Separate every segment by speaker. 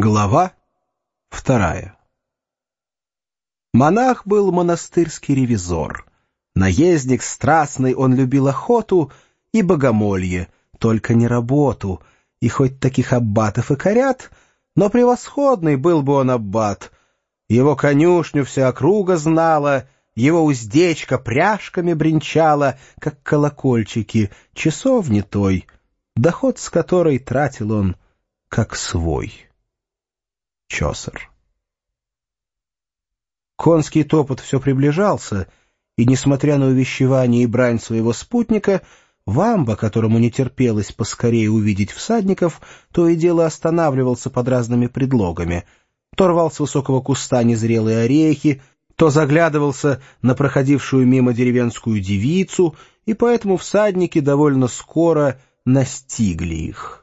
Speaker 1: Глава 2. Монах был монастырский ревизор. Наездник страстный, он любил охоту и богомолье, только не работу, и хоть таких аббатов и корят, но превосходный был бы он аббат. Его конюшню вся округа знала, его уздечка пряжками бренчала, как колокольчики, часов не той, доход с которой тратил он как свой. Чосер. Конский топот все приближался, и, несмотря на увещевание и брань своего спутника, Вамба, которому не терпелось поскорее увидеть всадников, то и дело останавливался под разными предлогами. То рвал с высокого куста незрелые орехи, то заглядывался на проходившую мимо деревенскую девицу, и поэтому всадники довольно скоро настигли их.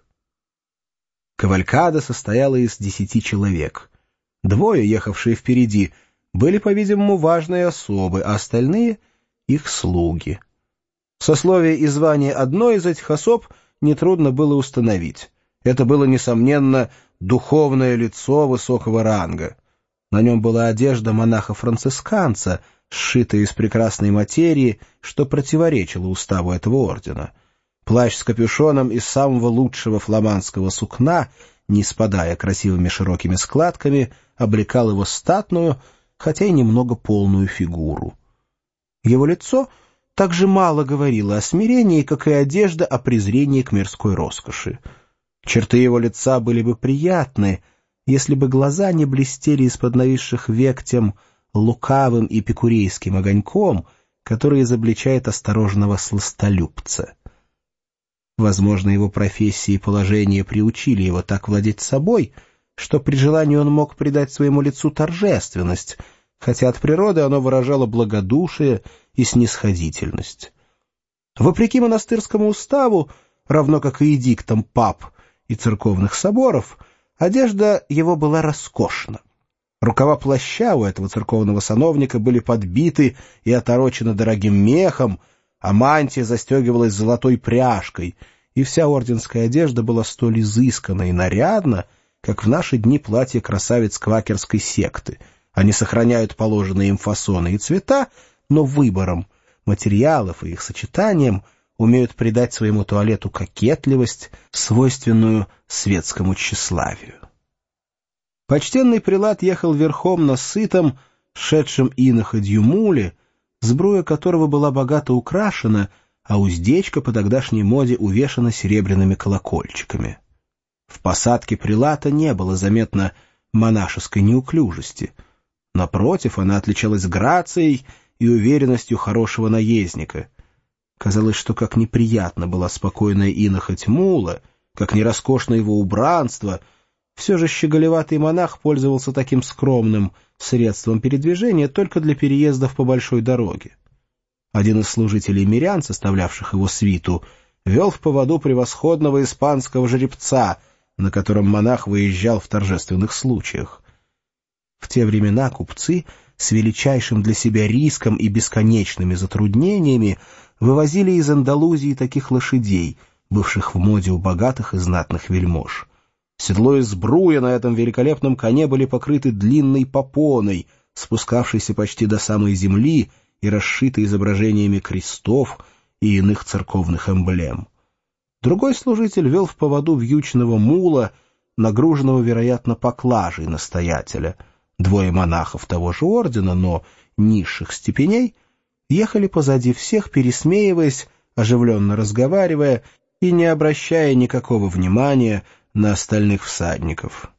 Speaker 1: Кавалькада состояла из 10 человек. 2, ехавшие впереди, были, по-видимому, важные особы, а остальные — их слуги. Сословие и звание одной из этих особ нетрудно было установить. Это было, несомненно, духовное лицо высокого ранга. На нем была одежда монаха-францисканца, сшитая из прекрасной материи, что противоречило уставу этого ордена. Плащ с капюшоном из самого лучшего фламандского сукна, не спадая красивыми широкими складками, облекал его статную, хотя и немного полную фигуру. Его лицо так же мало говорило о смирении, как и одежда о презрении к мирской роскоши. Черты его лица были бы приятны, если бы глаза не блестели из-под нависших век тем лукавым и эпикурейским огоньком, который изобличает осторожного сластолюбца. Возможно, его профессия и положение приучили его так владеть собой, что при желании он мог придать своему лицу торжественность, хотя от природы оно выражало благодушие и снисходительность. Вопреки монастырскому уставу, равно как и эдиктам пап и церковных соборов, одежда его была роскошна. Рукава плаща у этого церковного сановника были подбиты и оторочены дорогим мехом, а мантия застегивалась золотой пряжкой, и вся орденская одежда была столь изысканна и нарядна, как в наши дни платья красавиц квакерской секты. Они сохраняют положенные им фасоны и цвета, но выбором материалов и их сочетанием умеют придать своему туалету кокетливость, свойственную светскому тщеславию. Почтенный прелат ехал верхом на сытом, шедшем иноходью муле, сбруя которого была богато украшена, а уздечка по тогдашней моде увешана серебряными колокольчиками. В посадке прелата не было заметно монашеской неуклюжести. Напротив, она отличалась грацией и уверенностью хорошего наездника. Казалось, что как неприятно была спокойная иноходь мула, как нероскошно его убранство, все же щеголеватый монах пользовался таким скромным средством передвижения только для переездов по большой дороге. Один из служителей мирян, составлявших его свиту, вел в поводу превосходного испанского жеребца, на котором монах выезжал в торжественных случаях. В те времена купцы с величайшим для себя риском и бесконечными затруднениями вывозили из Андалузии таких лошадей, бывших в моде у богатых и знатных вельмож. Седло и сбруя на этом великолепном коне были покрыты длинной попоной, спускавшейся почти до самой земли и расшитой изображениями крестов и иных церковных эмблем. Другой служитель вел в поводу вьючного мула, нагруженного, вероятно, поклажей настоятеля. 2 монахов того же ордена, но низших степеней, ехали позади всех, пересмеиваясь, оживленно разговаривая и не обращая никакого внимания на остальных всадников.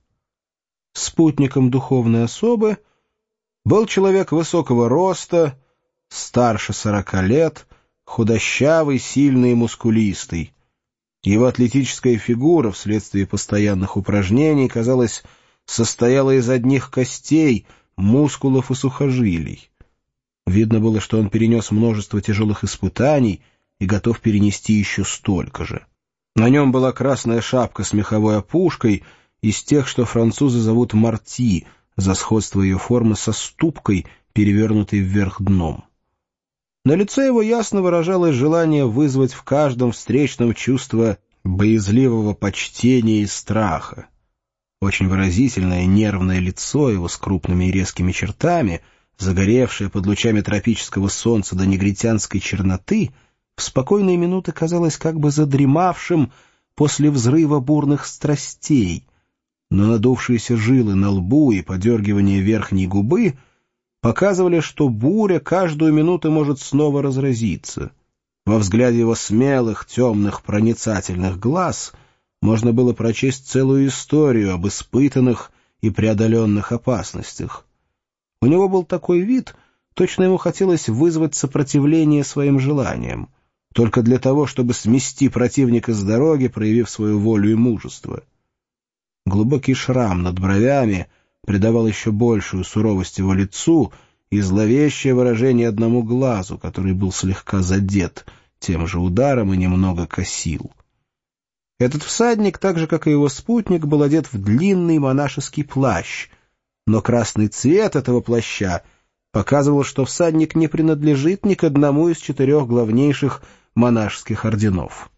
Speaker 1: Спутником духовной особы был человек высокого роста, старше 40 лет, худощавый, сильный и мускулистый. Его атлетическая фигура вследствие постоянных упражнений, казалось, состояла из одних костей, мускулов и сухожилий. Видно было, что он перенес множество тяжелых испытаний и готов перенести еще столько же. На нем была красная шапка с меховой опушкой, из тех, что французы зовут марти, за сходство ее формы со ступкой, перевернутой вверх дном. На лице его ясно выражалось желание вызвать в каждом встречном чувство боязливого почтения и страха. Очень выразительное нервное лицо его с крупными и резкими чертами, загоревшее под лучами тропического солнца до негритянской черноты, в спокойные минуты казалось как бы задремавшим после взрыва бурных страстей, но надувшиеся жилы на лбу и подергивание верхней губы показывали, что буря каждую минуту может снова разразиться. Во взгляде его смелых, темных, проницательных глаз можно было прочесть целую историю об испытанных и преодоленных опасностях. У него был такой вид, точно ему хотелось вызвать сопротивление своим желаниям, только для того, чтобы смести противника с дороги, проявив свою волю и мужество. Глубокий шрам над бровями придавал еще большую суровость его лицу и зловещее выражение одному глазу, который был слегка задет тем же ударом и немного косил. Этот всадник, так же, как и его спутник, был одет в длинный монашеский плащ, но красный цвет этого плаща показывал, что всадник не принадлежит ни к одному из 4 главнейших монашеских орденов.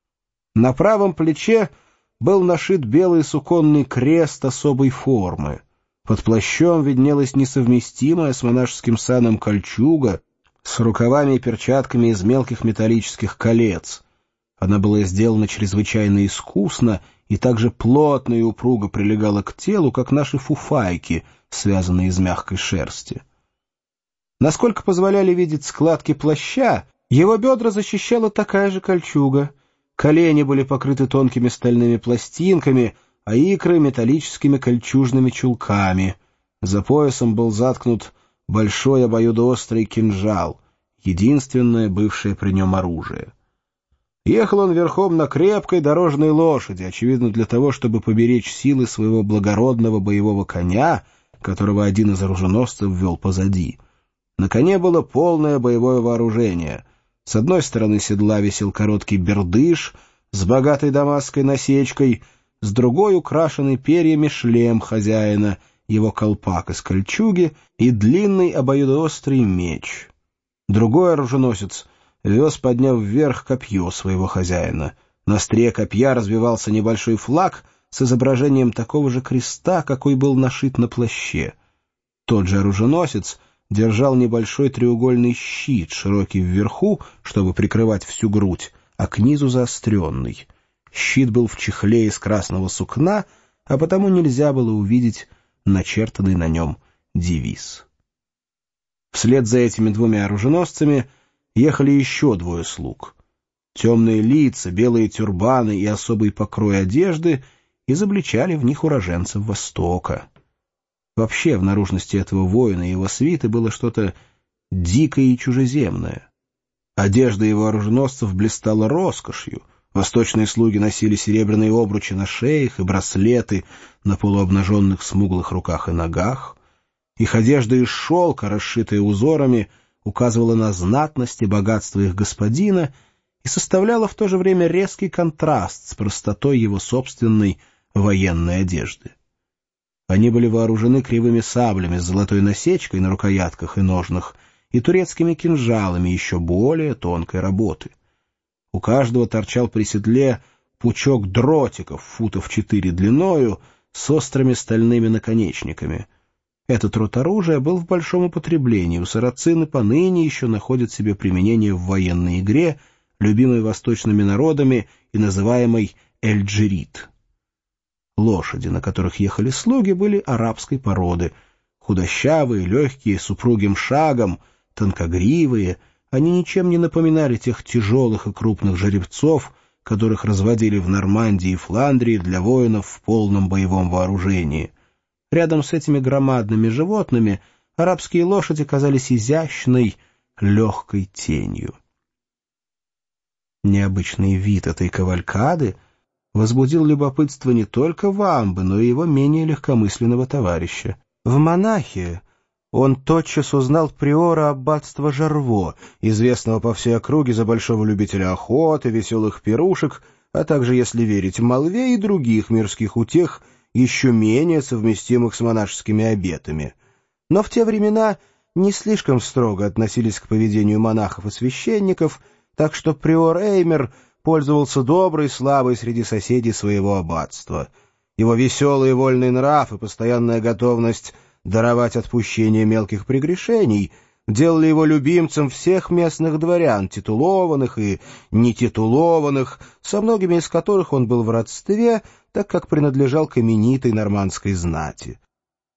Speaker 1: На правом плече был нашит белый суконный крест особой формы. Под плащом виднелась несовместимая с монашеским саном кольчуга с рукавами и перчатками из мелких металлических колец. Она была сделана чрезвычайно искусно и так же плотно и упруго прилегала к телу, как наши фуфайки, связанные из мягкой шерсти. Насколько позволяли видеть складки плаща, его бедра защищала такая же кольчуга. Колени были покрыты тонкими стальными пластинками, а икры — металлическими кольчужными чулками. За поясом был заткнут большой обоюдоострый кинжал, единственное бывшее при нем оружие. Ехал он верхом на крепкой дорожной лошади, очевидно для того, чтобы поберечь силы своего благородного боевого коня, которого один из оруженосцев вел позади. На коне было полное боевое вооружение. С одной стороны седла висел короткий бердыш с богатой дамасской насечкой, с другой — украшенный перьями шлем хозяина, его колпак из кольчуги и длинный обоюдоострый меч. Другой оруженосец вез, подняв вверх, копье своего хозяина. На острие копья развивался небольшой флаг с изображением такого же креста, какой был нашит на плаще. Тот же оруженосец держал небольшой треугольный щит, широкий вверху, чтобы прикрывать всю грудь, а к низу заостренный. Щит был в чехле из красного сукна, а потому нельзя было увидеть начертанный на нем девиз. Вслед за этими 2 оруженосцами ехали еще 2 слуг. Темные лица, белые тюрбаны и особый покрой одежды изобличали в них уроженцев Востока. Вообще в наружности этого воина и его свиты было что-то дикое и чужеземное. Одежда его оруженосцев блистала роскошью. Восточные слуги носили серебряные обручи на шеях и браслеты на полуобнаженных смуглых руках и ногах. Их одежда из шелка, расшитая узорами, указывала на знатность и богатство их господина и составляла в то же время резкий контраст с простотой его собственной военной одежды. Они были вооружены кривыми саблями с золотой насечкой на рукоятках и ножнах и турецкими кинжалами еще более тонкой работы. У каждого торчал при седле пучок дротиков футов 4 длиною с острыми стальными наконечниками. Этот род оружия был в большом употреблении. У сарацин и поныне еще находят себе применение в военной игре, любимой восточными народами и называемой эль-джерит. Лошади, на которых ехали слуги, были арабской породы. Худощавые, легкие, с упругим шагом, тонкогривые, они ничем не напоминали тех тяжелых и крупных жеребцов, которых разводили в Нормандии и Фландрии для воинов в полном боевом вооружении. Рядом с этими громадными животными арабские лошади казались изящной, легкой тенью. Необычный вид этой кавалькады возбудил любопытство не только Вамбы, но и его менее легкомысленного товарища. В монахе он тотчас узнал приора аббатства Жарво, известного по всей округе за большого любителя охоты, веселых пирушек, а также, если верить молве, и других мирских утех, еще менее совместимых с монашескими обетами. Но в те времена не слишком строго относились к поведению монахов и священников, так что приор Эймер пользовался доброй славой среди соседей своего аббатства. Его веселый и вольный нрав и постоянная готовность даровать отпущение мелких прегрешений делали его любимцем всех местных дворян, титулованных и нетитулованных, со многими из которых он был в родстве, так как принадлежал к именитой нормандской знати.